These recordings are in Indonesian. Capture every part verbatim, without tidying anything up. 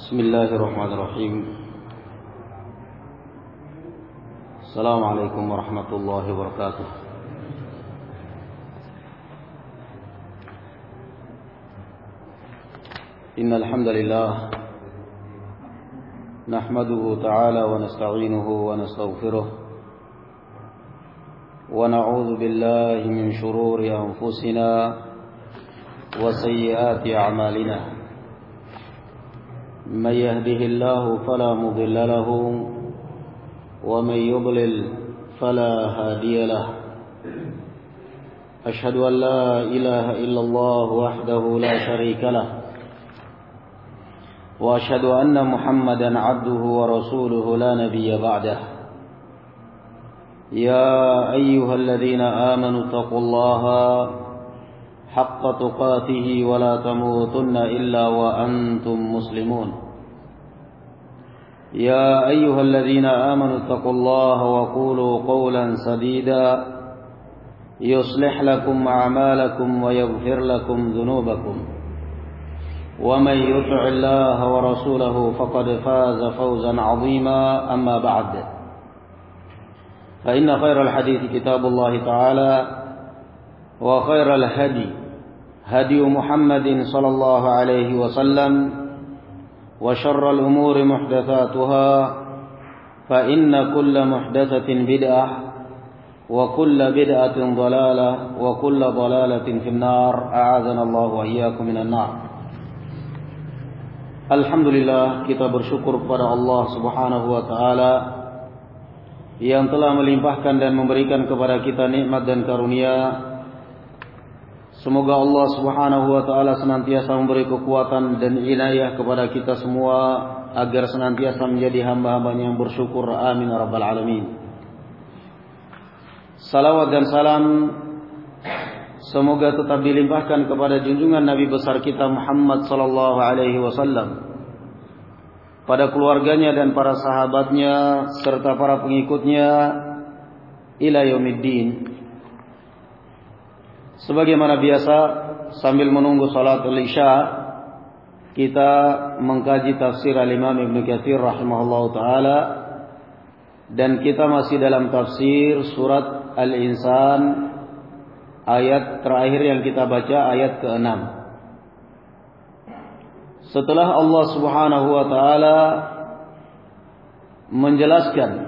Bismillahirrahmanirrahim. Assalamualaikum warahmatullahi wabarakatuh. Innal hamdalillah nahmaduhu ta'ala wa nasta'inuhu wa nastaghfiruh wa na'udzu billahi min shururi anfusina wa sayyiati a'malina. من يهده الله فلا مضل له ومن يضلل فلا هادي له أشهد أن لا إله إلا الله وحده لا شريك له وأشهد أن محمدا عبده ورسوله لا نبي بعده يا أيها الذين آمنوا اتقوا الله حق تقاته ولا تموتن إلا وأنتم مسلمون يا أيها الذين آمنوا اتقوا الله وقولوا قولا سديدا يصلح لكم أعمالكم ويغفر لكم ذنوبكم ومن يطع الله ورسوله فقد فاز فوزا عظيما أما بعد فإن خير الحديث كتاب الله تعالى وخير الهدي هدي محمد صلى الله عليه وسلم وشر الأمور محدثاتها فإن كل محدثة بدعة وكل بدعة ضلالة وكل ضلالة في النار أعاذنا الله وإياكم من النار. Alhamdulillah, kita bersyukur kepada Allah Subhanahu wa taala yang telah melimpahkan dan memberikan kepada kita nikmat dan karunia. Semoga Allah Subhanahu wa taala senantiasa memberi kekuatan dan inayah kepada kita semua agar senantiasa menjadi hamba-hambanya yang bersyukur. Amin ya rabbal alamin. Salawat dan salam semoga tetap dilimpahkan kepada junjungan Nabi besar kita Muhammad sallallahu alaihi wasallam, pada keluarganya dan para sahabatnya serta para pengikutnya ila yaumiddin. Sebagaimana biasa, sambil menunggu salatul isya, kita mengkaji tafsir al-Imam Ibnu Katsir rahimahullahu taala, dan kita masih dalam tafsir surat Al-Insan, ayat terakhir yang kita baca, ayat keenam. Setelah Allah Subhanahu wa taala menjelaskan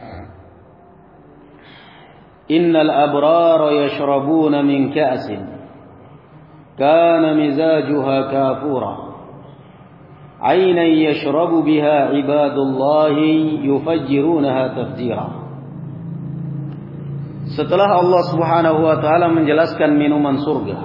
Innal abrara yashrabuna min ka'sin kana mizajuha kafura aynan yashrabu biha ibadullahi yufajjirunaha tafjira. Setelah Allah Subhanahu wa taala menjelaskan minuman surga,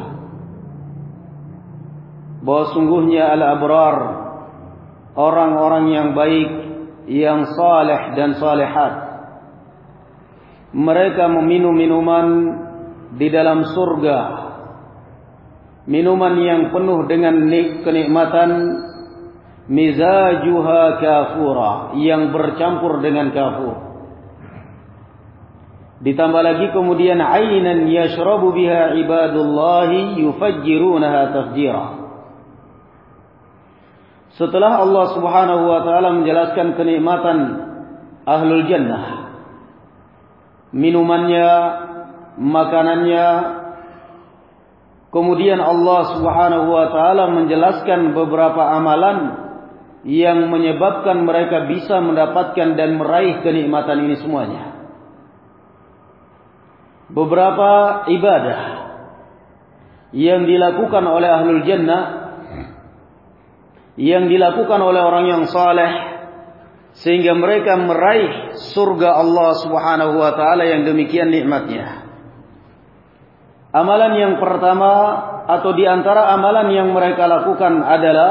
bahwa sungguhnya al-abrar, orang-orang yang baik, yang saleh dan salihat, mereka meminum minuman di dalam surga, minuman yang penuh dengan kenikmatan, mizajuha kafura, yang bercampur dengan kafur. Ditambah lagi kemudian ainan yashrabu biha ibadullahi yufajjirunaha tafjira. Setelah Allah Subhanahu wa taala menjelaskan kenikmatan ahlul jannah, minumannya, makanannya, kemudian Allah Subhanahu wa taala menjelaskan beberapa amalan yang menyebabkan mereka bisa mendapatkan dan meraih kenikmatan ini semuanya. Beberapa ibadah yang dilakukan oleh ahlul jannah, yang dilakukan oleh orang yang saleh, sehingga mereka meraih surga Allah Subhanahu wa taala yang demikian nikmatnya. Amalan yang pertama atau di antara amalan yang mereka lakukan adalah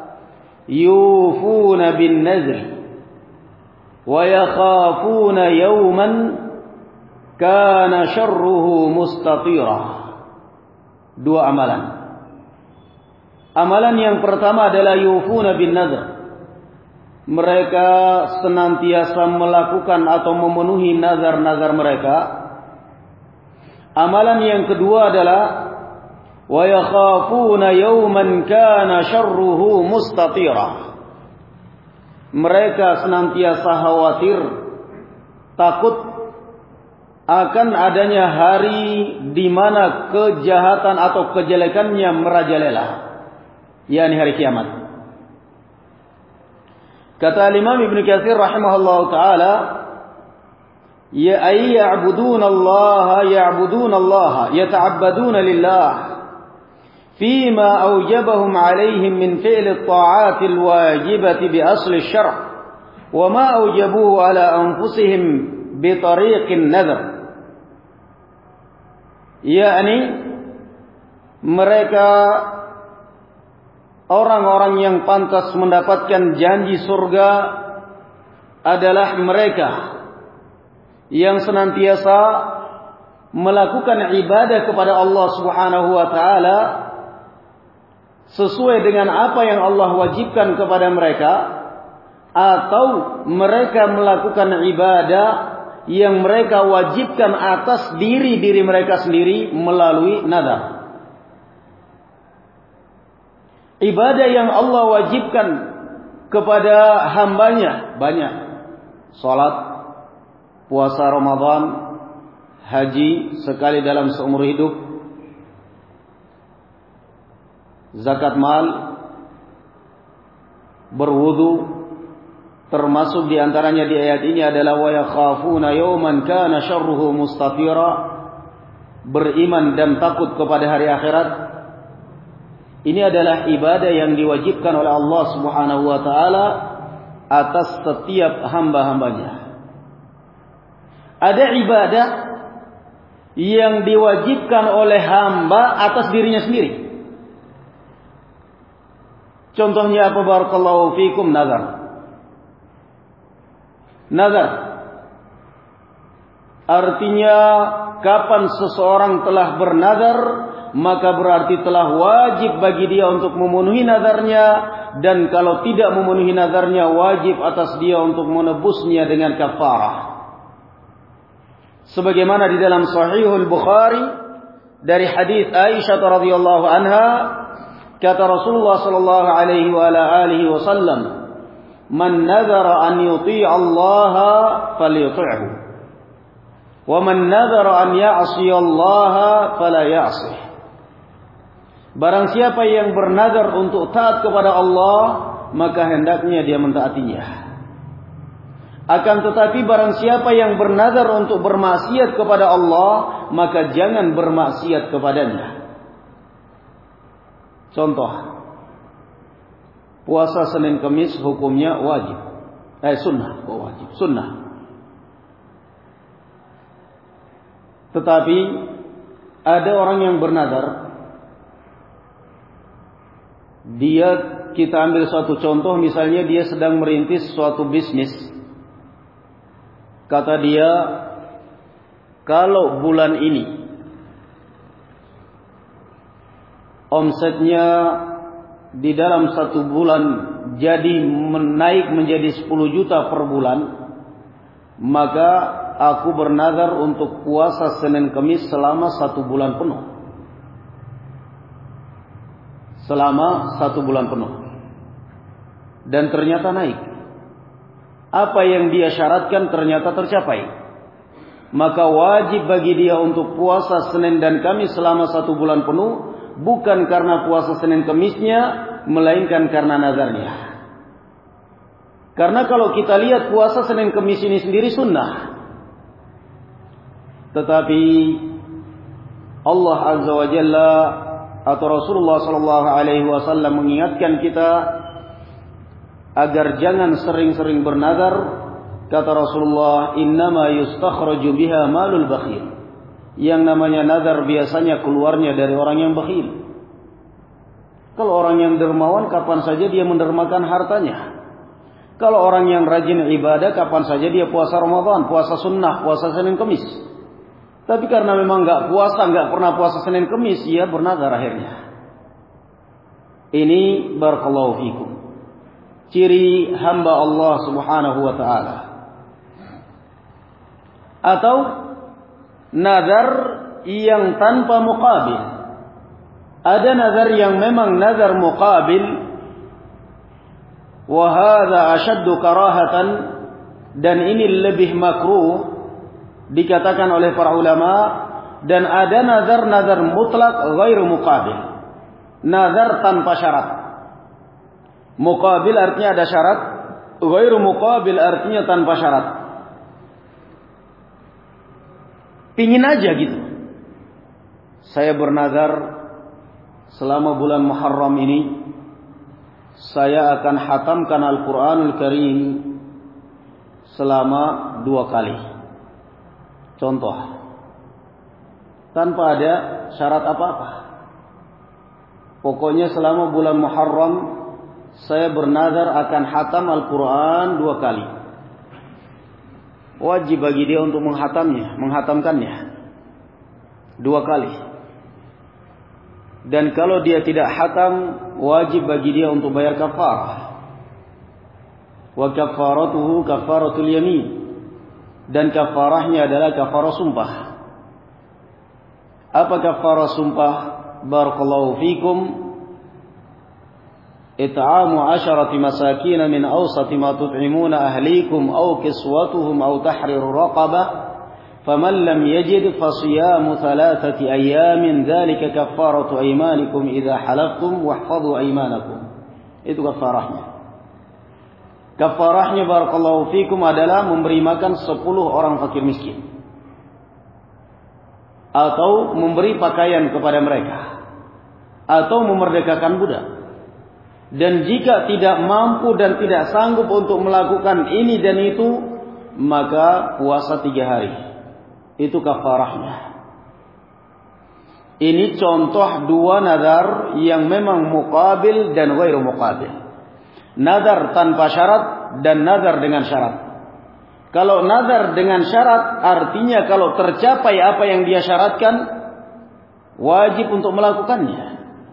yufuna bin nazri wa yakhafuna yawman kana syarruhu mustatira. Dua amalan. Amalan yang pertama adalah yufuna bin nazr. Mereka senantiasa melakukan atau memenuhi nazar-nazar mereka. Amalan yang kedua adalah wa yakhafuna yawman kana syarruhu mustatira. mereka senantiasa khawatir, takut akan adanya hari di mana kejahatan atau kejelekannya merajalela, yakni hari kiamat. Kata Imam Ibnu Katsir rahimahullahu taala, ya ay ya'buduna Allah ya'buduna Allah yata'abbaduna lillah fima awjabahum 'alaihim min fi'li at-ta'ati al-wajibati bi asli asy-syar' wa ma awjabuhu 'ala anfusihim bi tariqin nadhr. Yakni mereka orang-orang yang pantas mendapatkan janji surga adalah mereka yang senantiasa melakukan ibadah kepada Allah Subhanahu wa taala sesuai dengan apa yang Allah wajibkan kepada mereka, atau mereka melakukan ibadah yang mereka wajibkan atas diri-diri mereka sendiri melalui nadar. Ibadah yang Allah wajibkan kepada hambanya banyak. Salat, puasa Ramadan, haji sekali dalam seumur hidup, zakat mal, berwudu. Termasuk diantaranya di ayat ini adalah wa yakhafuna yawman kana syarruhu mustatira, beriman dan takut kepada hari akhirat. Ini adalah ibadah yang diwajibkan oleh Allah Subhanahu wa taala atas setiap hamba-hambanya. Ada ibadah yang diwajibkan oleh hamba atas dirinya sendiri. Contohnya apa? Barakallahu fikum, nazar. Nazar artinya kapan seseorang telah bernazar, maka berarti telah wajib bagi dia untuk memenuhi nazarnya, dan kalau tidak memenuhi nazarnya wajib atas dia untuk menebusnya dengan kafarah. Sebagaimana di dalam Sahihul Bukhari dari hadis Aisyah radhiyallahu anha, kata Rasulullah sallallahu alaihi wa ala alihi wasallam, man nadhara an yuti'a Allah falyuti'hu wa man nadhara an ya'si Allah fala ya'sih. Barang siapa yang bernazar untuk taat kepada Allah, maka hendaknya dia mentaatinya. Akan tetapi barang siapa yang bernazar untuk bermaksiat kepada Allah, maka jangan bermaksiat kepadanya. Contoh, puasa Senin Kemis hukumnya wajib. Eh sunnah, oh wajib, sunnah. Tetapi ada orang yang bernazar, dia, kita ambil suatu contoh, misalnya dia sedang merintis suatu bisnis. Kata dia, kalau bulan ini omsetnya di dalam satu bulan jadi menaik menjadi sepuluh juta per bulan, maka aku bernazar untuk puasa Senin Kemis selama satu bulan penuh. Selama satu bulan penuh. Dan ternyata naik. Apa yang dia syaratkan ternyata tercapai. Maka wajib bagi dia untuk puasa Senin dan Kamis selama satu bulan penuh, bukan karena puasa Senin Kemisnya, melainkan karena nazarnya. Karena kalau kita lihat puasa Senin Kemis ini sendiri sunnah. Tetapi Allah Azza wa Jalla atau Rasulullah sallallahu alaihi wasallam mengingatkan kita agar jangan sering-sering bernazar. Kata Rasulullah, innama yustakhraju biha malul bakhil. Yang namanya nazar biasanya keluarnya dari orang yang bakhil. Kalau orang yang dermawan, kapan saja dia mendermakan hartanya. Kalau orang yang rajin ibadah, kapan saja dia puasa Ramadan, puasa sunnah, puasa Senin Kemis. Tapi karena memang enggak puasa, enggak pernah puasa Senin Kemis, ia bernazar akhirnya. Ini barakallahu fikum, ciri hamba Allah Subhanahu wa taala. Atau nazar yang tanpa muqabil. Ada nazar yang memang nazar muqabil, wa hadza ashaddu karahatan, dan ini lebih makruh dikatakan oleh para ulama. Dan ada nazar-nazar mutlak ghairu muqabil, nazar tanpa syarat. Muqabil artinya ada syarat, ghairu muqabil artinya tanpa syarat. Pingin aja gitu, saya bernazar selama bulan Muharram ini saya akan hatamkan Al-Quranul Karim selama dua kali. Contoh, tanpa ada syarat apa-apa. Pokoknya selama bulan Muharram saya bernazar akan hatam Al-Quran dua kali. Wajib bagi dia untuk menghatamnya, menghatamkannya dua kali. Dan kalau dia tidak hatam, wajib bagi dia untuk bayar kafarah. Wa kafaratuhu kafaratul yamin, dan kafarahnya adalah kafarah sumpah. Apa kafarah sumpah? Barakallahu fikum, it'amu asharati masakin min awsati ma tut'imuna ahlikum aw kiswatuhum aw tahriru raqabah, faman lam yajid fasiyamu thalathati ayamin dzalika kafaratu aymanikum idza halaftum wahfadhu aymanakum. Itu kafarahnya. Kafarahnya barakallahu fikum adalah memberi makan sepuluh orang fakir miskin, atau memberi pakaian kepada mereka, atau memerdekakan budak. Dan jika tidak mampu dan tidak sanggup untuk melakukan ini dan itu, maka puasa tiga hari. Itu kafarahnya. Ini contoh dua nazar yang memang muqabil dan ghairu muqabil. Nazar tanpa syarat dan nazar dengan syarat. Kalau nazar dengan syarat artinya kalau tercapai apa yang dia syaratkan, wajib untuk melakukannya.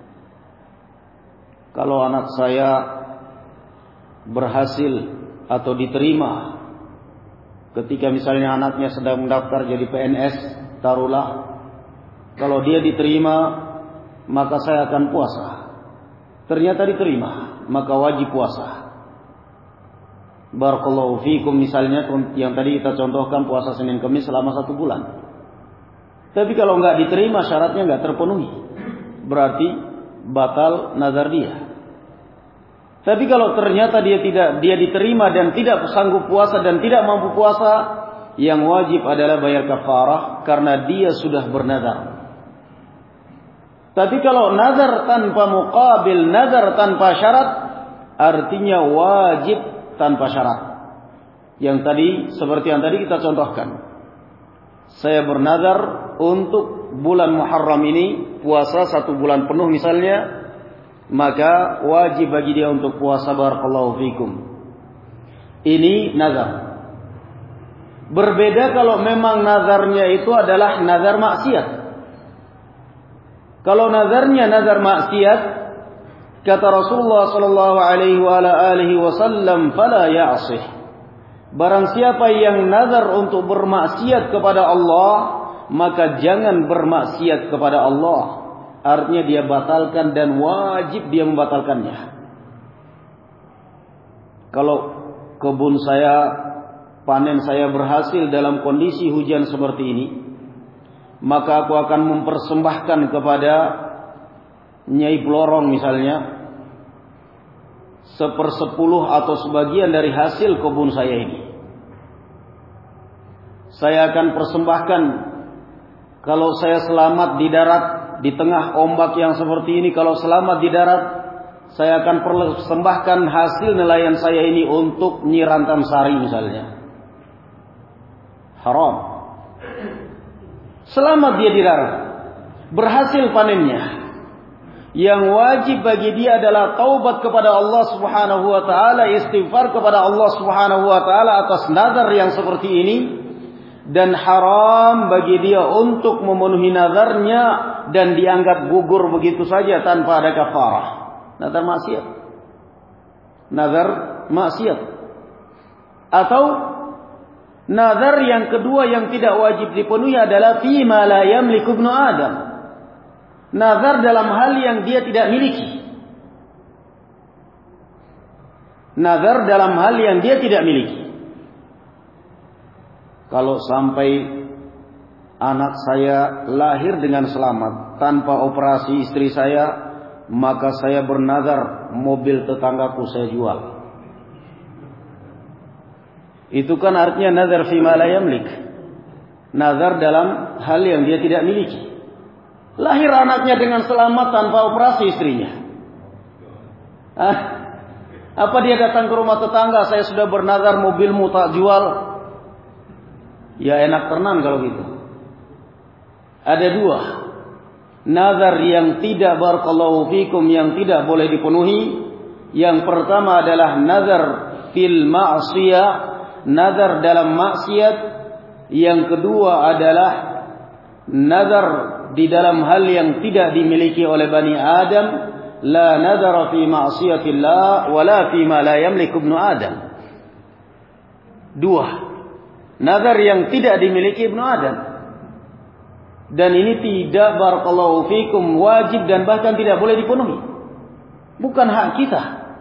Kalau anak saya berhasil atau diterima, ketika misalnya anaknya sedang mendaftar jadi P N S, taruhlah, kalau dia diterima, maka saya akan puasa. Ternyata diterima, maka wajib puasa. Barakallahu fikum, misalnya yang tadi kita contohkan puasa Senin Kamis selama satu bulan. Tapi kalau nggak diterima, syaratnya nggak terpenuhi, berarti batal nazar dia. Tapi kalau ternyata dia tidak dia diterima dan tidak sanggup puasa dan tidak mampu puasa, yang wajib adalah bayar kafarah karena dia sudah bernazar. Tapi kalau nazar tanpa muqabil, nazar tanpa syarat, artinya wajib tanpa syarat. Yang tadi, seperti yang tadi kita contohkan. Saya bernazar untuk bulan Muharram ini puasa satu bulan penuh misalnya, maka wajib bagi dia untuk puasa barakallahu fikum. Ini nazar. Berbeda kalau memang nazarnya itu adalah nazar maksiat. Kalau nazarnya nazar maksiat, kata Rasulullah sallallahu alaihi wa alihi wasallam, fala ya'sih. Barang siapa yang nazar untuk bermaksiat kepada Allah, maka jangan bermaksiat kepada Allah. Artinya dia batalkan dan wajib dia membatalkannya. Kalau kebun saya, panen saya berhasil dalam kondisi hujan seperti ini, maka aku akan mempersembahkan kepada Nyai Blorong misalnya sepersepuluh atau sebagian dari hasil kebun saya ini. Saya akan persembahkan, kalau saya selamat di darat di tengah ombak yang seperti ini, kalau selamat di darat, saya akan persembahkan hasil nelayan saya ini untuk Nyi Rantam Sari misalnya. Haram. Selamat dia di darat, berhasil panennya. Yang wajib bagi dia adalah taubat kepada Allah Subhanahu wa taala, istighfar kepada Allah Subhanahu wa taala atas nazar yang seperti ini, dan haram bagi dia untuk memenuhi nazarnya dan dianggap gugur begitu saja tanpa ada kafarah. Nazar maksiat. Nazar maksiat. Atau nazar yang kedua yang tidak wajib dipenuhi adalah fima la yamliku ibnu Adam. Nazar dalam hal yang dia tidak miliki. nazar dalam hal yang dia tidak miliki. Kalau sampai anak saya lahir dengan selamat tanpa operasi istri saya, maka saya bernazar mobil tetanggaku saya jual. Itu kan artinya nazar fi ma la yamlik. Nazar dalam hal yang dia tidak miliki. Lahir anaknya dengan selamat tanpa operasi istrinya. Ah, apa dia datang ke rumah tetangga, saya sudah bernazar mobilmu tak jual? Ya enak tenan kalau gitu. Ada dua nazar yang tidak, barakallahu fikum, yang tidak boleh dipenuhi. Yang pertama adalah nazar fil ma'siyah, nazar dalam maksiat. Yang kedua adalah nazar di dalam hal yang tidak dimiliki oleh Bani Adam. La nazara fi ma'siyatillah wala fi ma la yamliku ibnu Adam. Dua nazar yang tidak dimiliki ibnu Adam. Dan ini tidak, barakallahu fikum, wajib dan bahkan tidak boleh dipenuhi. Bukan hak kita.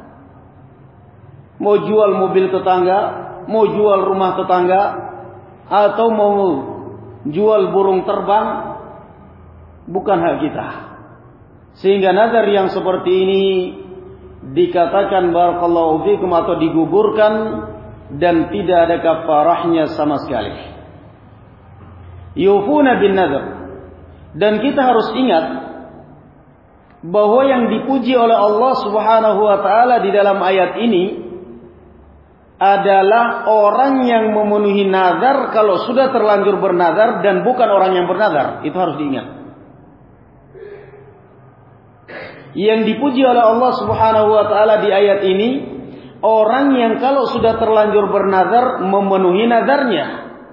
Mau jual mobil tetangga, mau jual rumah tetangga, atau mau jual burung terbang, bukan hak kita. Sehingga nazar yang seperti ini dikatakan, barakallahu fikum, atau digugurkan dan tidak ada kafarahnya sama sekali. Yufuna bin nazar. Dan kita harus ingat bahwa yang dipuji oleh Allah Subhanahu wa taala di dalam ayat ini adalah orang yang memenuhi nazar kalau sudah terlanjur bernazar, dan bukan orang yang bernazar. Itu harus diingat. Yang dipuji oleh Allah Subhanahu wa taala di ayat ini orang yang kalau sudah terlanjur bernazar memenuhi nazarnya,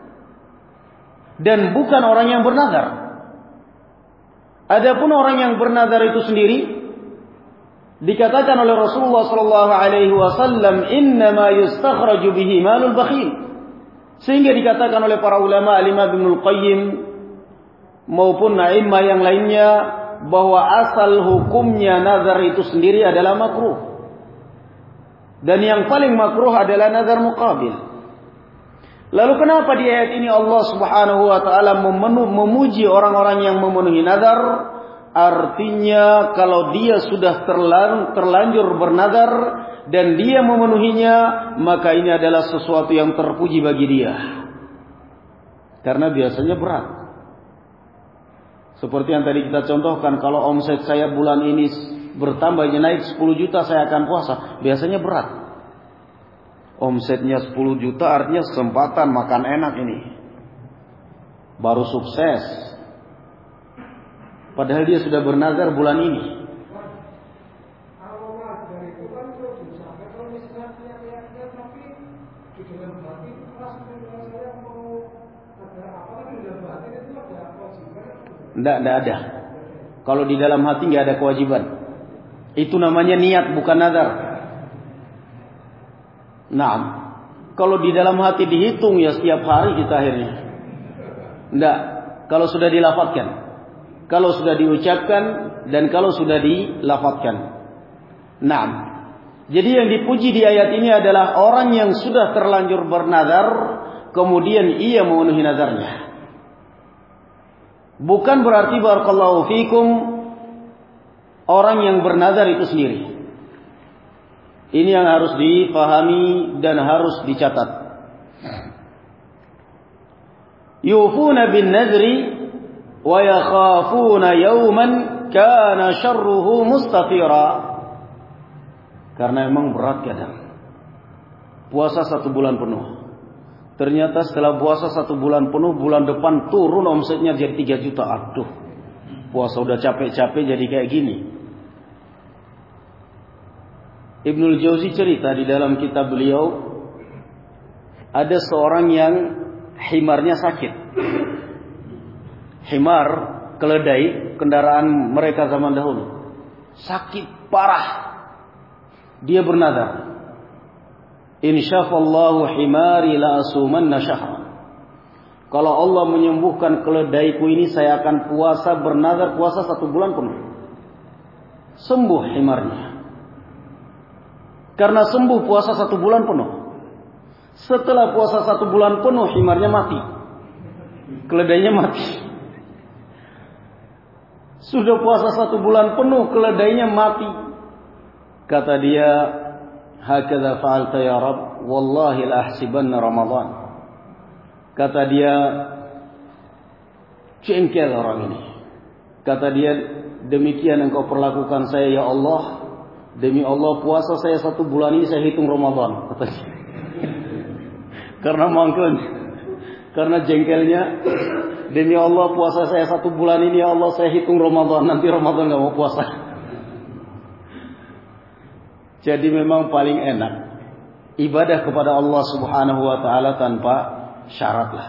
dan bukan orang yang bernazar. Adapun orang yang bernazar itu sendiri dikatakan oleh Rasulullah sallallahu alaihi wasallam, innama yustakhraju bihi malul bakhil. Sehingga dikatakan oleh para ulama, Al-Imam Ibnul Qayyim maupun a'immah yang lainnya, bahwa asal hukumnya nazar itu sendiri adalah makruh. Dan yang paling makruh adalah nazar muqabil. Lalu kenapa di ayat ini Allah Subhanahu wa taala memuji orang-orang yang memenuhi nazar? Artinya kalau dia sudah terlanjur bernazar dan dia memenuhinya, maka ini adalah sesuatu yang terpuji bagi dia. Karena biasanya berat. Seperti yang tadi kita contohkan, kalau omset saya bulan ini bertambah naik sepuluh juta, saya akan puasa. Biasanya berat. Omsetnya sepuluh juta artinya kesempatan makan enak ini. Baru sukses. Padahal dia sudah bernazar bulan ini. Tidak, tidak ada. Kalau di dalam hati nggak ada kewajiban. Itu namanya niat, bukan nazar. Nah, kalau di dalam hati dihitung ya setiap hari kita akhirnya. Tidak. Kalau sudah dilafadzkan, kalau sudah diucapkan, dan kalau sudah dilafadzkan. Nah, jadi yang dipuji di ayat ini adalah orang yang sudah terlanjur bernazar, kemudian ia memenuhi nazarnya. Bukan berarti, barakallahu fikum, orang yang bernazar itu sendiri. Ini yang harus dipahami dan harus dicatat. Yufuna bin nadri wa yakhafuna yawman kana syarruhu mustatira. Karena memang berat kadang. Puasa satu bulan penuh. Ternyata setelah puasa satu bulan penuh, bulan depan turun omsetnya jadi tiga juta. Aduh, puasa udah capek-capek jadi kayak gini. Ibnul Jauzi cerita di dalam kitab beliau, ada seorang yang himarnya sakit. Himar, keledai, kendaraan mereka zaman dahulu. Sakit parah. Dia bernazar, insyafallahu himari la asumanna syahra. Kalau Allah menyembuhkan keledaiku ini, saya akan puasa, bernazar puasa satu bulan penuh. Sembuh himarnya. Karena sembuh puasa satu bulan penuh. Setelah puasa satu bulan penuh, himarnya mati. Keledainya mati. Sudah puasa satu bulan penuh, keledainya mati. Kata dia, hakadha fa'alta ya Rabb, wallahi la ahsibanna Ramadan. Kata dia, jengkel orang ini. Kata dia, demikian engkau perlakukan saya ya Allah. Demi Allah puasa saya satu bulan ini saya hitung Ramadan. Kata dia. Karena mangkel, karena jengkelnya. Demi Allah puasa saya satu bulan ini ya Allah saya hitung Ramadan. Nanti Ramadan gak mau puasa. Jadi memang paling enak ibadah kepada Allah subhanahu wa ta'ala tanpa syarat lah.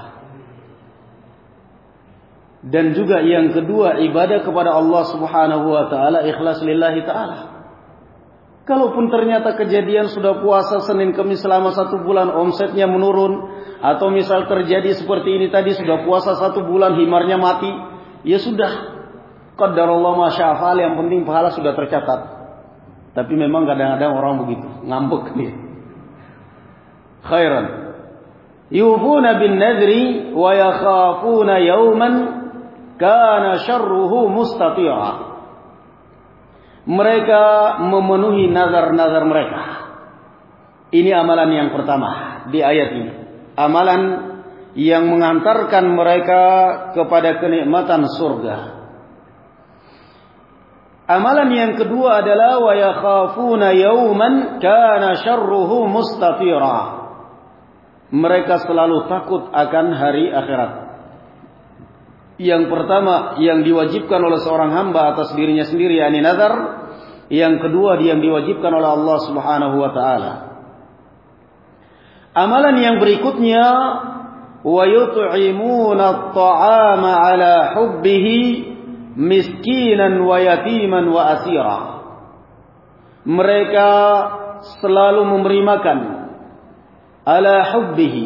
Dan juga yang kedua, ibadah kepada Allah subhanahu wa ta'ala ikhlas lillahi ta'ala. Kalaupun ternyata kejadian sudah puasa Senin Kamis selama satu bulan omsetnya menurun, atau misal terjadi seperti ini tadi sudah puasa satu bulan himarnya mati, ya sudah, qadarullah ma syaa fa'al, yang penting pahala sudah tercatat. Tapi memang kadang-kadang orang begitu, ngambek nih. Khairan. Yufuna bin nadri wa yakhafuna yawman kana syarruhu mustatira. Mereka memenuhi nazar-nazar mereka. Ini amalan yang pertama di ayat ini. Amalan yang mengantarkan mereka kepada kenikmatan surga. Amalan yang kedua adalah wa yakhafuna yawman kana syarruhu mustatira. Mereka selalu takut akan hari akhirat. Yang pertama yang diwajibkan oleh seorang hamba atas dirinya sendiri yakni nazar. Yang kedua yang diwajibkan oleh Allah Subhanahu wa taala. Amalan yang berikutnya wa yut'imuna at-ta'ama 'ala hubbihi miskinan wa yatiman wa asira. Mereka selalu memberi makan ala hubbihi,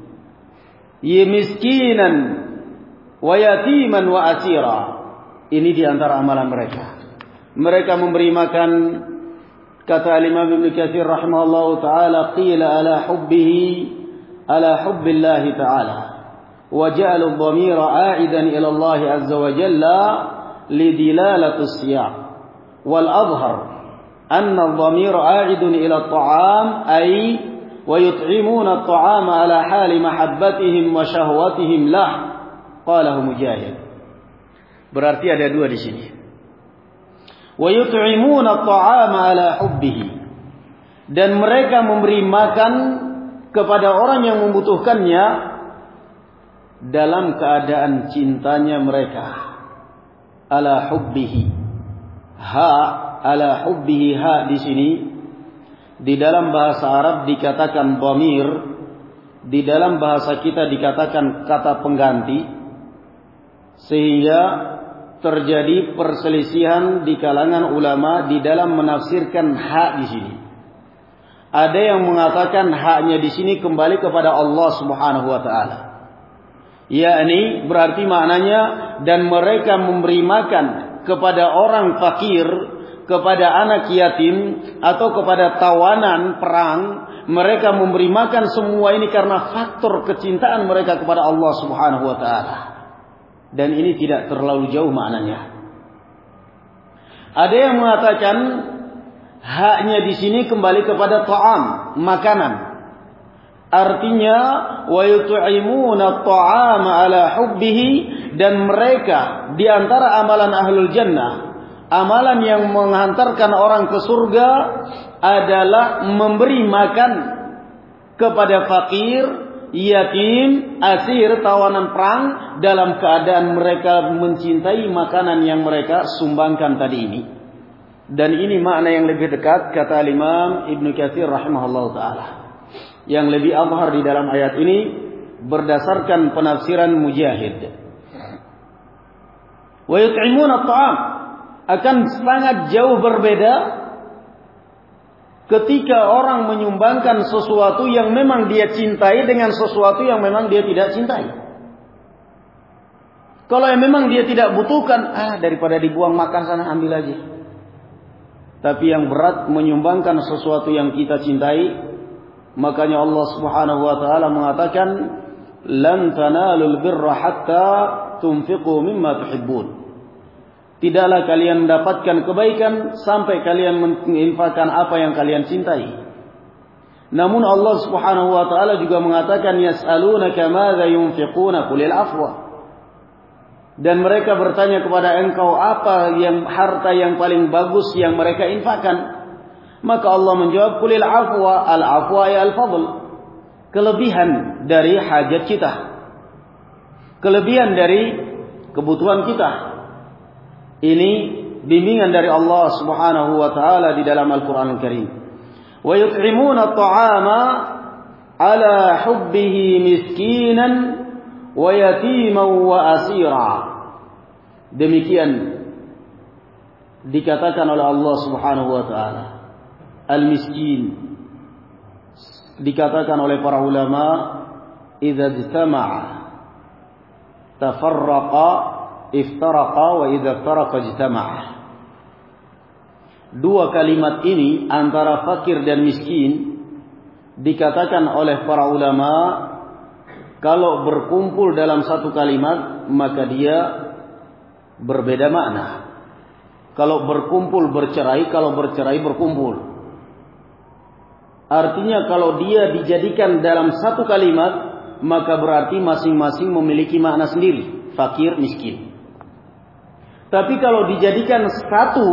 ya miskinan wa yatiman wa asira. Ini di antara amalan mereka. Mereka memberi makan, kata Imam Ibnu Katsir rahimahullahu taala, qila ala hubbihi ala hubbillahi taala wa ja'ala ad-dhamira 'a'idan ila Allah azza wa jalla lidilalati as-siyaq wal adhhar anna ad-dhamira 'a'idun ila at-ta'am ay wa yut'imuna at-ta'ama ala hali mahabbatihim wa shahwatihim lah. Qalahu Mujahid. Berarti ada dua di sini. Wa yut'imuna at-ta'ama ala hubbihi. Dan mereka memberi makan kepada orang yang membutuhkannya dalam keadaan cintanya mereka. Ala hubbihi. Ha ala hubbihi, ha di sini di dalam bahasa Arab dikatakan dhamir, di dalam bahasa kita dikatakan kata pengganti, sehingga terjadi perselisihan di kalangan ulama di dalam menafsirkan hak di sini. Ada yang mengatakan haknya di sini kembali kepada Allah Subhanahu wa taala. Yakni berarti maknanya dan mereka memberi makan kepada orang fakir, kepada anak yatim atau kepada tawanan perang, mereka memberi makan semua ini karena faktor kecintaan mereka kepada Allah Subhanahu wa taala. Dan ini tidak terlalu jauh maknanya. Ada yang mengatakan haknya di sini kembali kepada ta'am, makanan. Artinya wa yut'imuna at-ta'ama ala hubbihi, dan mereka di antara amalan ahlul jannah, amalan yang menghantarkan orang ke surga adalah memberi makan kepada fakir, yatim, asir, tawanan perang dalam keadaan mereka mencintai makanan yang mereka sumbangkan tadi ini. Dan ini makna yang lebih dekat kata Imam Ibnu Katsir rahimahullahu taala. Yang lebih azhar di dalam ayat ini berdasarkan penafsiran Mujahid. Wa yut'imuna at-ta'am, akan sangat jauh berbeda ketika orang menyumbangkan sesuatu yang memang dia cintai dengan sesuatu yang memang dia tidak cintai. Kalau yang memang dia tidak butuhkan, ah daripada dibuang makan sana ambil aja. tapi yang berat menyumbangkan sesuatu yang kita cintai. Makanya Allah Subhanahu wa taala mengatakan, "Lan tanalul birra hatta tunfiqu mimma tuhibbun." Tidaklah kalian mendapatkan kebaikan sampai kalian menginfakkan apa yang kalian cintai. Namun Allah Subhanahu wa taala juga mengatakan, "Yas'alunaka madza yunfiquna qulil afwa." Dan mereka bertanya kepada engkau, apa yang harta yang paling bagus yang mereka infakkan? Maka Allah menjawab, "Qulil afwa." Al-afwa ya al-fadl. Kelebihan dari hajat kita. Kelebihan dari kebutuhan kita. Ini bimbingan dari Allah Subhanahu wa taala di dalam Al-Qur'an Al-Karim. Wa yut'imuna at-ta'ama 'ala hubbihi miskinan wa yatiman wa asira. Demikian dikatakan oleh Allah Subhanahu wa taala. Al-miskin dikatakan oleh para ulama, idza ijtama'a tafarraqa iftaraqa wa idza iftaraqa ijtama'a. Dua kalimat ini antara fakir dan miskin dikatakan oleh para ulama, kalau berkumpul dalam satu kalimat maka dia berbeda makna. Kalau berkumpul bercerai, kalau bercerai berkumpul. Artinya kalau dia dijadikan dalam satu kalimat, maka berarti masing-masing memiliki makna sendiri, fakir, miskin. Tapi kalau dijadikan satu,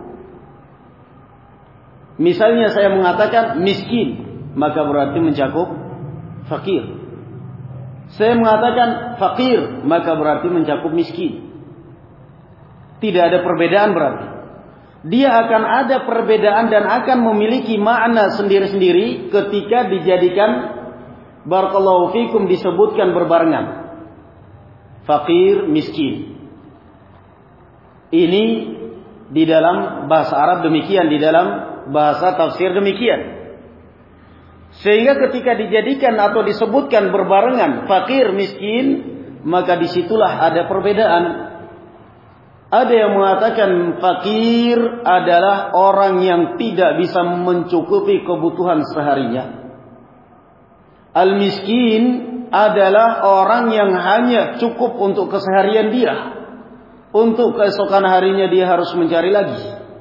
misalnya saya mengatakan miskin, maka berarti mencakup fakir. Saya mengatakan fakir, maka berarti mencakup miskin. Tidak ada perbedaan berarti. Dia akan ada perbedaan dan akan memiliki makna sendiri-sendiri ketika dijadikan, barakallahu fikum, disebutkan berbarengan. Fakir, miskin. Ini di dalam bahasa Arab demikian, di dalam bahasa tafsir demikian. Sehingga ketika dijadikan atau disebutkan berbarengan fakir, miskin, maka disitulah ada perbedaan. Ada yang mengatakan fakir adalah orang yang tidak bisa mencukupi kebutuhan seharinya. Al-miskin adalah orang yang hanya cukup untuk keseharian dia. Untuk keesokan harinya dia harus mencari lagi.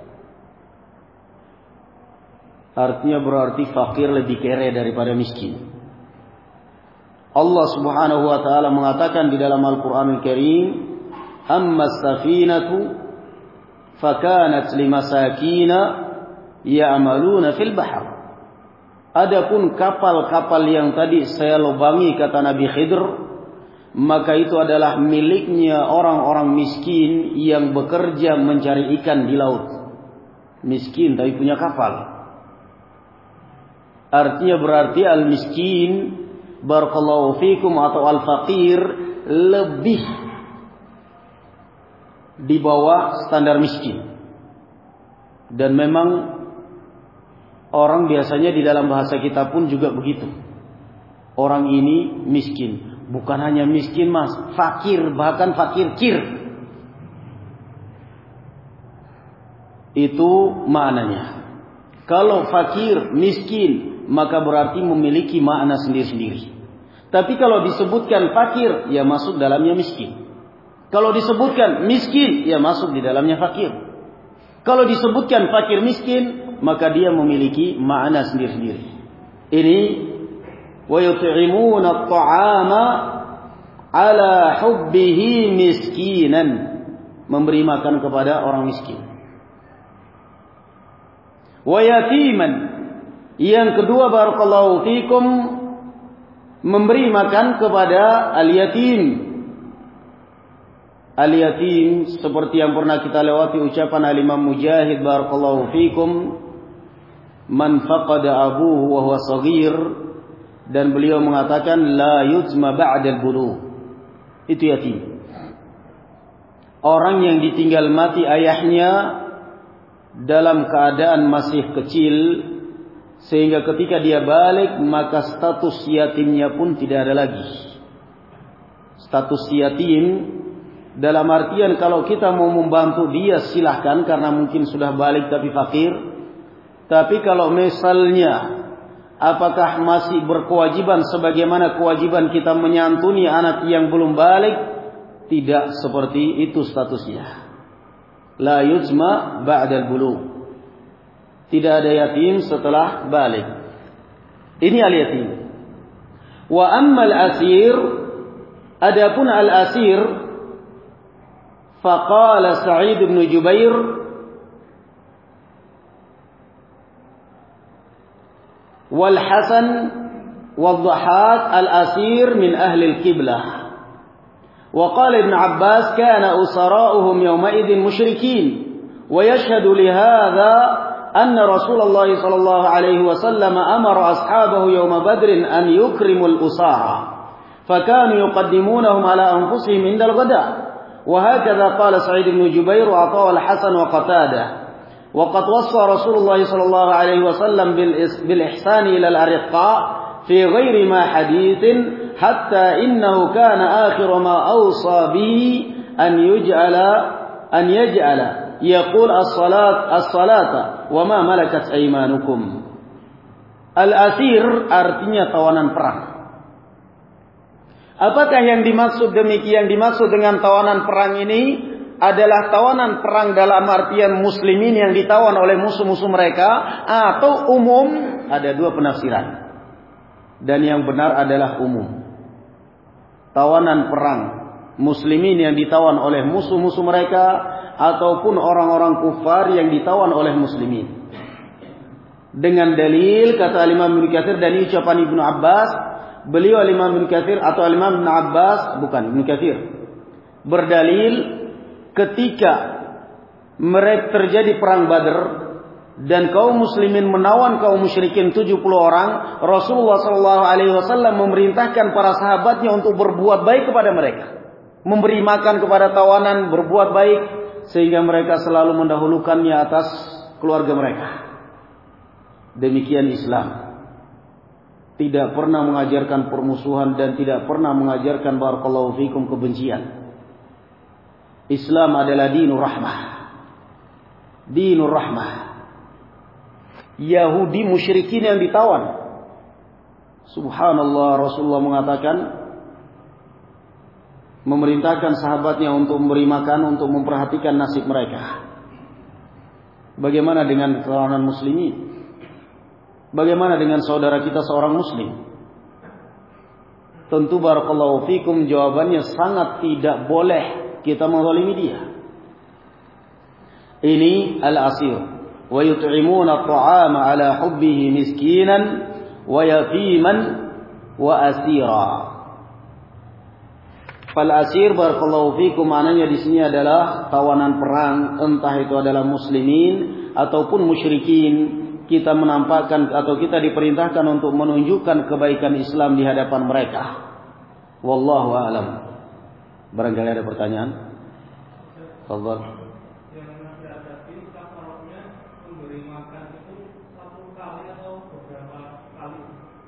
Artinya berarti fakir lebih kere daripada miskin. Allah Subhanahu wa taala mengatakan di dalam Al-Qur'anul Karim, "Amma as-safinatu fakanat limasakina ya'maluna fil bahr." Adapun kapal-kapal yang tadi saya lubangi, kata Nabi Khidr, maka itu adalah miliknya orang-orang miskin yang bekerja mencari ikan di laut. Miskin tapi punya kapal. Artinya berarti al-miskin, barakallahu fikum, atau al-faqir lebih di bawah standar miskin. Dan memang orang biasanya di dalam bahasa kita pun juga begitu. Orang ini miskin. Bukan hanya miskin mas, fakir, bahkan fakir kir. Itu maknanya. Kalau fakir, miskin, maka berarti memiliki makna sendiri-sendiri. Tapi kalau disebutkan fakir, ya masuk dalamnya miskin. Kalau disebutkan miskin, ya masuk di dalamnya fakir. Kalau disebutkan fakir miskin, maka dia memiliki makna sendiri-sendiri. Ini wa yut'imuna at-ta'ama 'ala hubbihi miskinan, memberi makan kepada orang miskin. Wa yatiman, yang kedua barakallahu fikum, memberi makan kepada al-yatim. Al-yatim seperti yang pernah kita lewati ucapan al-Imam Mujahid barakallahu fikum, man faqada abuhu wa huwa shaghir, dan beliau mengatakan la yutma ba'da al-bulugh. Itu yatim. Orang yang ditinggal mati ayahnya dalam keadaan masih kecil, sehingga ketika dia balik maka status yatimnya pun tidak ada lagi. Status yatim Dalam artian kalau kita mau membantu dia silahkan, karena mungkin sudah balik tapi fakir. Tapi kalau misalnya apakah masih berkewajiban sebagaimana kewajiban kita menyantuni anak yang belum balik? Tidak seperti itu statusnya. La yujma ba'dal bulugh. Tidak ada yatim setelah balik. Ini al-yatim. Wa ammal asir, adapun al-asir, faqala Sa'id bin Jubair wal Hasan wal Dhahhak al-asir min ahli al-qiblah. Wa qala Ibn Abbas kana usara'uhum yawma'idhin musyrikin wa yashhadu li hadha anna Rasulullah sallallahu alaihi wasallam amara ashabahu yawma Badrin an yukrimul usara fakanu yuqaddimunahum ala anfusihim indal ghada. وهكذا قال سعيد بن جبير وعطاء الحسن وقتادة. وقد وصى رسول الله صلى الله عليه وسلم بالإحسان إلى الأرقاء في غير ما حديث حتى إنه كان آخر ما أوصى به أن يجعل أن يجعل يقول الصلاة الصلاة وما ملكت أيمانكم. Al-asir artinya tawanan perang. Apakah yang dimaksud demikian? Dimaksud dengan tawanan perang ini adalah tawanan perang dalam artian muslimin yang ditawan oleh musuh-musuh mereka, atau umum? Ada dua penafsiran. Dan yang benar adalah umum. Tawanan perang muslimin yang ditawan oleh musuh-musuh mereka, ataupun orang-orang kufar yang ditawan oleh muslimin. Dengan dalil kata Imam Ibnu Katsir dan ucapan Ibnu Abbas, beliau Imam Ibnu Katsir atau Imam Ibnu Abbas, bukan Ibnu Katsir, berdalil ketika mereka terjadi perang Badar dan kaum muslimin menawan kaum musyrikin tujuh puluh orang, Rasulullah sallallahu alaihi wasallam memerintahkan para sahabatnya untuk berbuat baik kepada mereka, memberi makan kepada tawanan, berbuat baik, sehingga mereka selalu mendahulukannya atas keluarga mereka. Demikian Islam. Tidak pernah mengajarkan permusuhan dan tidak pernah mengajarkan barakallahu fikum kebencian. Islam adalah dinur rahmah. Dinur rahmah. Yahudi musyrikin yang ditawan. Subhanallah, Rasulullah mengatakan, memerintahkan sahabatnya untuk memberi makan, untuk memperhatikan nasib mereka. Bagaimana dengan tawanan muslimin? Bagaimana dengan saudara kita seorang muslim? Tentu barakallahu fikum jawabannya sangat tidak boleh kita menzalimi dia. Ini al-asir. Wa yut'imuna at-ta'ama 'ala hubbihi miskinan wa yatiman wa asira. Fal asir barakallahu fikum maknanya di sini adalah tawanan perang, entah itu adalah muslimin ataupun musyrikin. Kita menampakkan atau kita diperintahkan untuk menunjukkan kebaikan Islam di hadapan mereka. Wallahu a'lam. Barangkali ada pertanyaan? Tafadhal. Yang menghadapi kafarahnya memberi makan itu satu kali atau beberapa kali?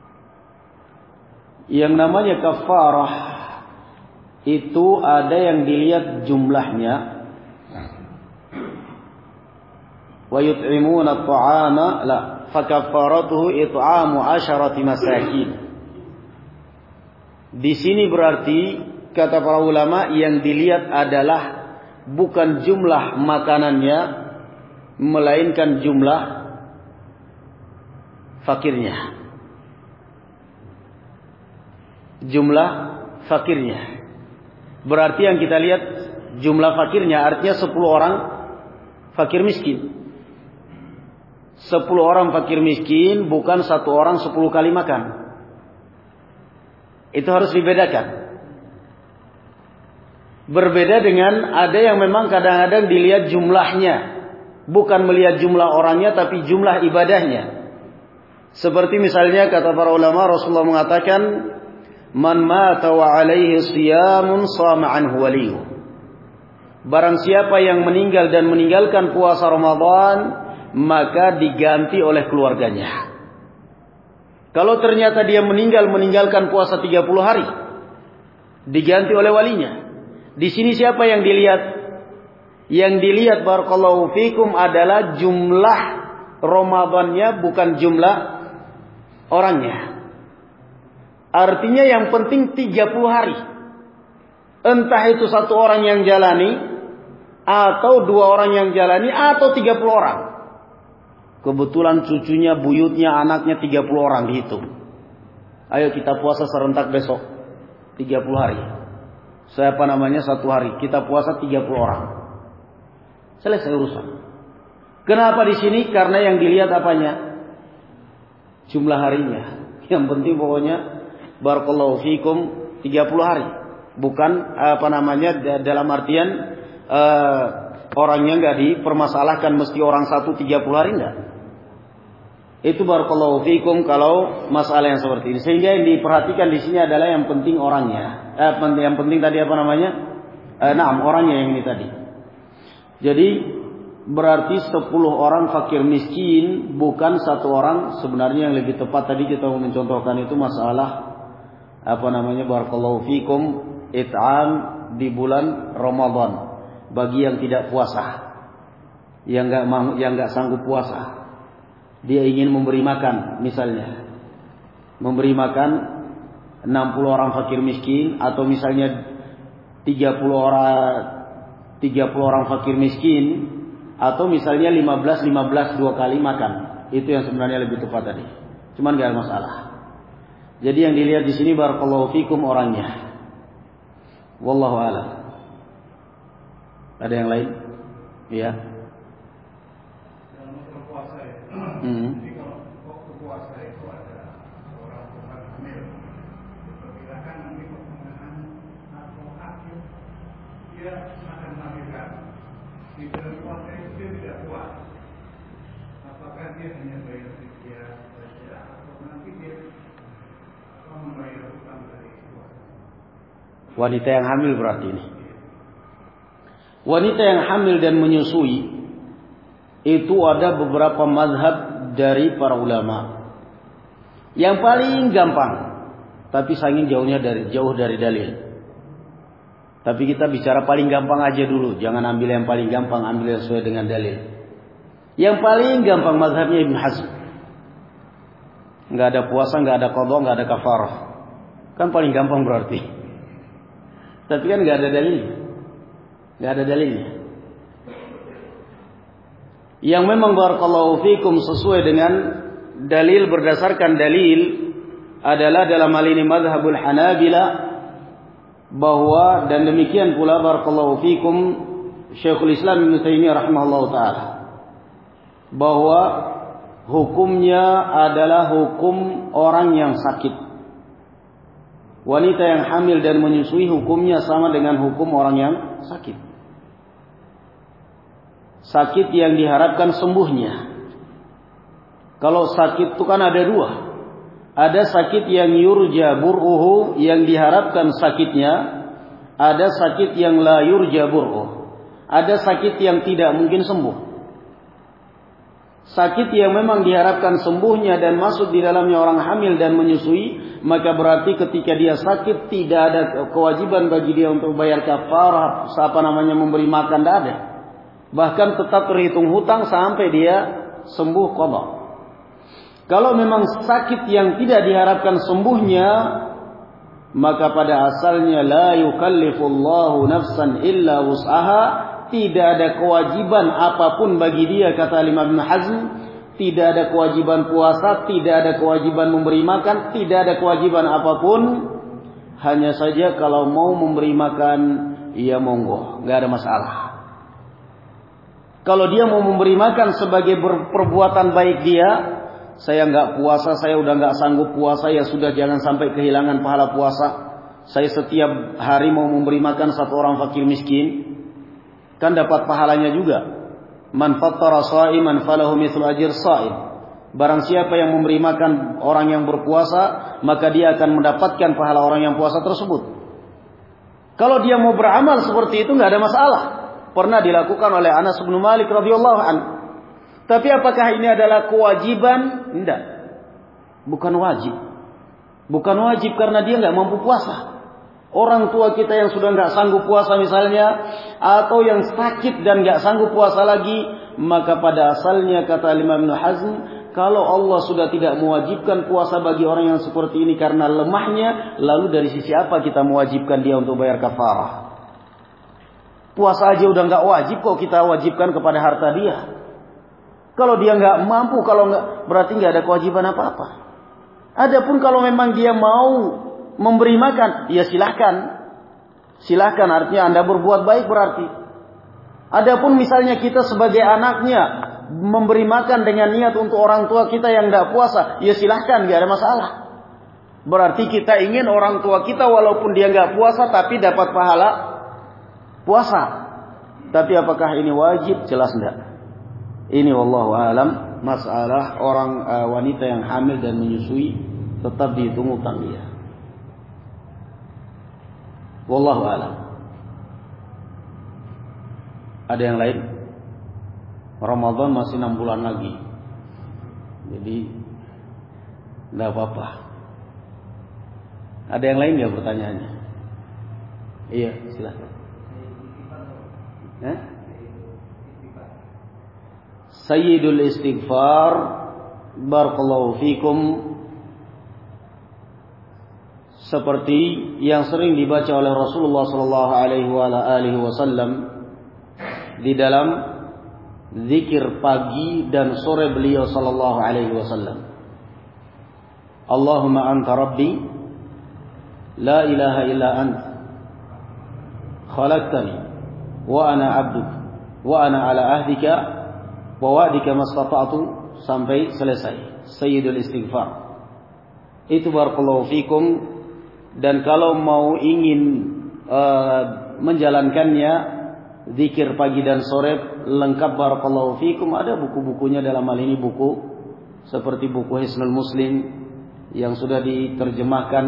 Yang namanya kafarah itu ada yang dilihat jumlahnya. Wa yut'imuna at-ta'ama la fakaffaratuhu it'amu asharati masakin. Di sini berarti kata para ulama yang dilihat adalah bukan jumlah makanannya melainkan jumlah fakirnya. Jumlah fakirnya. Berarti yang kita lihat jumlah fakirnya artinya sepuluh orang fakir miskin. Sepuluh orang fakir miskin, bukan satu orang sepuluh kali makan. Itu harus dibedakan. Berbeda dengan ada yang memang kadang-kadang dilihat jumlahnya, bukan melihat jumlah orangnya, tapi jumlah ibadahnya. Seperti misalnya kata para ulama, Rasulullah mengatakan, "Man mata wa alaihi siyamun sama anhu waliyuh." Barang siapa yang meninggal dan meninggalkan puasa Ramadan, maka diganti oleh keluarganya. Kalau ternyata dia meninggal meninggalkan puasa tiga puluh hari, diganti oleh walinya. Di sini siapa yang dilihat? Yang dilihat barakallahu fikum adalah jumlah Ramadannya, bukan jumlah orangnya. Artinya yang penting tiga puluh hari. Entah itu satu orang yang jalani, atau dua orang yang jalani, atau tiga puluh orang. Kebetulan cucunya, buyutnya, anaknya tiga puluh orang dihitung. Ayo kita puasa serentak besok. tiga puluh hari. Siapa namanya satu hari. Kita puasa tiga puluh orang. Selesai urusan. Kenapa di sini? Karena yang dilihat apanya? Jumlah harinya. Yang penting pokoknya barakallahu fikum tiga puluh hari. Bukan apa namanya dalam artian uh, orangnya enggak dipermasalahkan mesti orang satu tiga puluh hari enggak. Itu barakallahu fikum kalau masalah yang seperti ini. Sehingga yang diperhatikan di sini adalah yang penting orangnya. Eh, yang penting tadi apa namanya? Eh, nah, orangnya yang ini tadi. Jadi berarti sepuluh orang fakir miskin, bukan satu orang. Sebenarnya yang lebih tepat tadi kita mau mencontohkan itu masalah apa namanya barakallahu fikum it'am di bulan Ramadan bagi yang tidak puasa, yang enggak yang enggak sanggup puasa. Dia ingin memberi makan, misalnya memberi makan enam puluh orang fakir miskin, atau misalnya tiga puluh orang tiga puluh orang fakir miskin, atau misalnya lima belas lima belas dua kali makan. Itu yang sebenarnya lebih tepat tadi. Cuman enggak ada masalah. Jadi yang dilihat di sini barakallahu fikum orangnya. Wallahu a'lam. Ada yang lain? Iya. Dalam puasa ya. Hmm. Jadi kalau waktu puasa itu ada orang bukan hamil. Diperkirakan nanti pertengahan atau akhir dia akan melahirkan. Di dalam puasa itu dia tidak kuat. Apakah dia hanya bayar fidyah saja atau nanti dia akan membayar hutang dari puasa? Wanita yang hamil berarti ini. Wanita yang hamil dan menyusui itu ada beberapa mazhab dari para ulama. Yang paling gampang, tapi saking jauhnya dari jauh dari dalil. Tapi kita bicara paling gampang aja dulu, jangan ambil yang paling gampang, ambil yang sesuai dengan dalil. Yang paling gampang mazhabnya Ibn Hazm. Enggak ada puasa, enggak ada qadha, enggak ada kafarah. Kan paling gampang berarti. Tapi kan enggak ada dalilnya. Enggak ada dalilnya. Yang memang barakallahu fikum sesuai dengan dalil, berdasarkan dalil adalah dalam hal ini mazhabul Hanabilah, bahwa dan demikian pula barakallahu fikum Syekhul Islam Ibnu Taimiyah rahimahullahu taala, bahwa hukumnya adalah hukum orang yang sakit. Wanita yang hamil dan menyusui hukumnya sama dengan hukum orang yang sakit. Sakit yang diharapkan sembuhnya. Kalau sakit itu kan ada dua. Ada sakit yang yurja bur'uhu, yang diharapkan sakitnya. Ada sakit yang la yurja bur'uhu. Ada sakit yang tidak mungkin sembuh. Sakit yang memang diharapkan sembuhnya dan masuk di dalamnya orang hamil dan menyusui, maka berarti ketika dia sakit tidak ada kewajiban bagi dia untuk bayar kafarah, apa namanya memberi makan, tidak ada. Bahkan tetap terhitung hutang sampai dia sembuh qadha. Kalau memang sakit yang tidak diharapkan sembuhnya, maka pada asalnya la yukallifullahu nafsan illa wus'aha, tidak ada kewajiban apapun bagi dia, kata Imam Ibn Hazm. Tidak ada kewajiban puasa, tidak ada kewajiban memberi makan, tidak ada kewajiban apapun. Hanya saja kalau mau memberi makan, ya monggo, nggak ada masalah. Kalau dia mau memberi makan sebagai perbuatan baik dia, saya nggak puasa, saya udah nggak sanggup puasa, ya sudah, jangan sampai kehilangan pahala puasa. Saya setiap hari mau memberi makan satu orang fakir miskin, kan dapat pahalanya juga. Man fattara sha'iman falahu mithlu ajr sha'im. Barang siapa yang memberi makan orang yang berpuasa, maka dia akan mendapatkan pahala orang yang puasa tersebut. Kalau dia mau beramal seperti itu nggak ada masalah. Pernah dilakukan oleh Anas bin Malik radhiyallahu anhu. Tapi apakah ini adalah kewajiban? Tidak. Bukan wajib. Bukan wajib karena dia nggak mampu puasa. Orang tua kita yang sudah nggak sanggup puasa misalnya, atau yang sakit dan nggak sanggup puasa lagi, maka pada asalnya kata Imam Ibnu Hazm, kalau Allah sudah tidak mewajibkan puasa bagi orang yang seperti ini karena lemahnya, lalu dari sisi apa kita mewajibkan dia untuk bayar kafarah? Puasa aja udah nggak wajib kok kita wajibkan kepada harta dia. Kalau dia nggak mampu, kalau nggak, berarti nggak ada kewajiban apa-apa. Adapun kalau memang dia mau memberi makan, ya silahkan. Silahkan, artinya Anda berbuat baik berarti. Adapun misalnya kita sebagai anaknya memberi makan dengan niat untuk orang tua kita yang tidak puasa, ya silahkan, nggak ada masalah. Berarti kita ingin orang tua kita walaupun dia nggak puasa tapi dapat pahala puasa. Tapi apakah ini wajib? Jelas enggak. Ini wallahu alam masalah orang uh, wanita yang hamil dan menyusui tetap dihitung utang dia. Wallahu a'lam. Ada yang lain? Ramadan masih enam bulan lagi. Jadi enggak apa-apa. Ada yang lain enggak pertanyaannya? Iya, silakan. Eh? Sayyidul istighfar, barakallahu fikum, seperti yang sering dibaca oleh Rasulullah sallallahu alaihi wasallam di dalam zikir pagi dan sore beliau sallallahu alaihi wasallam. Allahumma anta rabbi la ilaha illa anta khalaqtani wa ana 'abduk wa ana 'ala ahdika wa wa'dika mastata'tu sampai selesai. Sayyidul istighfar. Itu barakallahu fikum. Dan kalau mau ingin uh, menjalankannya, zikir pagi dan sore lengkap barakallahu fikum, ada buku-bukunya dalam hal ini buku seperti buku Hisnul Muslim yang sudah diterjemahkan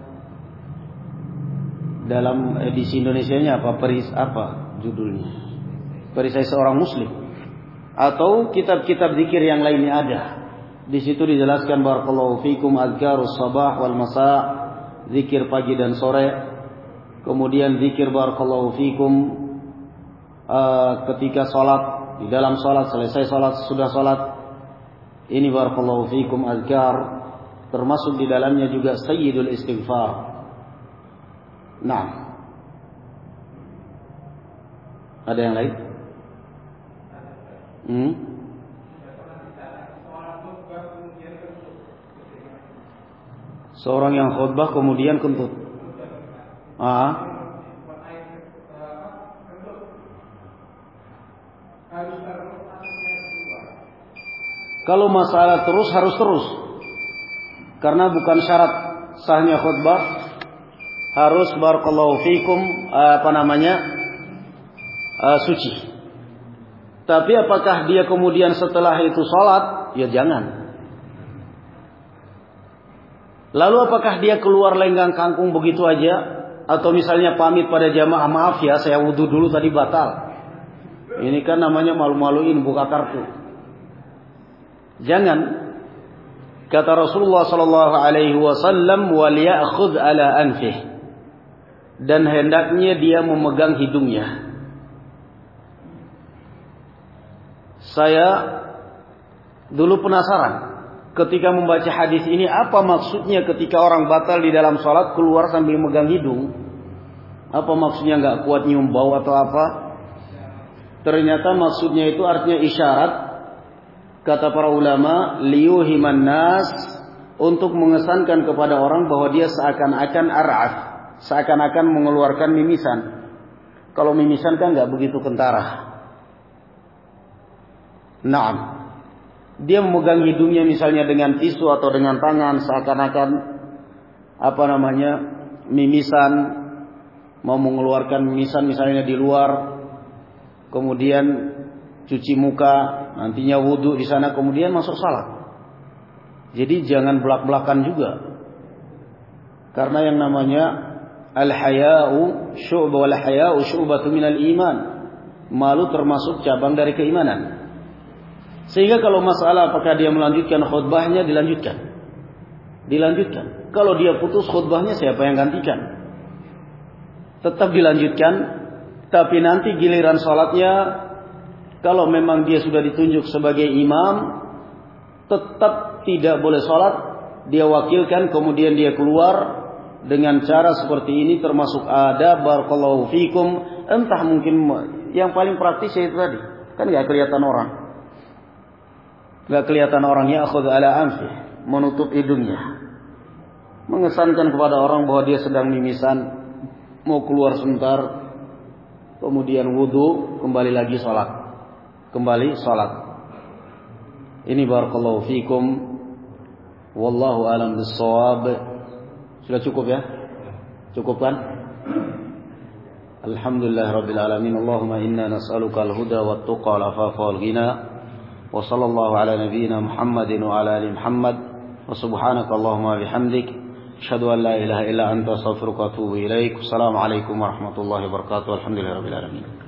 dalam edisi Indonesianya apa peris apa judulnya? Perisai seorang muslim. Atau kitab-kitab zikir yang lainnya ada. Di situ dijelaskan barakallahu fikum azkarus sabah wal masa', zikir pagi dan sore, kemudian zikir barakallahu fikum uh, ketika sholat, di dalam sholat, selesai sholat, sudah sholat. Ini barakallahu fikum azkar, termasuk di dalamnya juga sayyidul istighfar. Nah, ada yang lain? Hmm? Seorang yang khutbah kemudian kentut. Ah. Kalau masalah terus harus terus. Karena bukan syarat sahnya khutbah harus barakallahu fikum apa namanya? Uh, suci. Tapi apakah dia kemudian setelah itu salat? Ya jangan. Lalu apakah dia keluar lenggang kangkung begitu aja? Atau misalnya pamit pada jamaah, maaf ya saya wudu dulu tadi batal. Ini kan namanya malu-maluin, buka kartu. Jangan. Kata Rasulullah sallallahu alaihi wasallam, wal ya'khudh ala anfih. Dan hendaknya dia memegang hidungnya. Saya dulu penasaran ketika membaca hadis ini, apa maksudnya ketika orang batal di dalam sholat keluar sambil megang hidung? Apa maksudnya, nggak kuat nyium bau atau apa? Ternyata maksudnya itu artinya isyarat, kata para ulama, liyuhiman nas, untuk mengesankan kepada orang bahwa dia seakan-akan ar'af, seakan-akan mengeluarkan mimisan. Kalau mimisan kan nggak begitu kentara. Naam. Dia memegang hidungnya misalnya dengan tisu atau dengan tangan, seakan-akan apa namanya mimisan, mau mengeluarkan mimisan misalnya di luar, kemudian cuci muka, nantinya wudu di sana, kemudian masuk salat. Jadi jangan belak-belakan juga, karena yang namanya al-haya'u syu'bah wal haya'u syu'batu minal iman, malu termasuk cabang dari keimanan. Sehingga kalau masalah apakah dia melanjutkan khutbahnya, dilanjutkan. Dilanjutkan. Kalau dia putus khutbahnya, siapa yang gantikan? tetap dilanjutkan, tapi nanti giliran sholatnya, kalau memang dia sudah ditunjuk sebagai imam, tetap tidak boleh sholat, dia wakilkan, kemudian dia keluar dengan cara seperti ini, termasuk adab barakallahu fikum. Entah mungkin yang paling praktis itu tadi, kan nggak kelihatan orang, nggak kelihatan orangnya, akhudh ala anfi, menutup hidungnya, mengesankan kepada orang bahwa dia sedang mimisan, mau keluar sebentar, kemudian wudu, kembali lagi sholat, kembali sholat. Ini barakallahu fikum, wallahu alam bissawab. Sudah cukup ya? Cukup kan? Alhamdulillah rabbil alamin. Allahumma inna nas'aluka al-huda wat tuqa wal afafa wal ghina. Wa sallallahu ala nabiyyina Muhammadin wa ala ali Muhammad. Wa subhanaka Allahumma bihamdik, asyhadu an la ilaha illa anta, astaghfiruka wa atubu ilaik. Assalamu alaikum warahmatullahi wabarakatuh. Alhamdulillah rabbil alamin.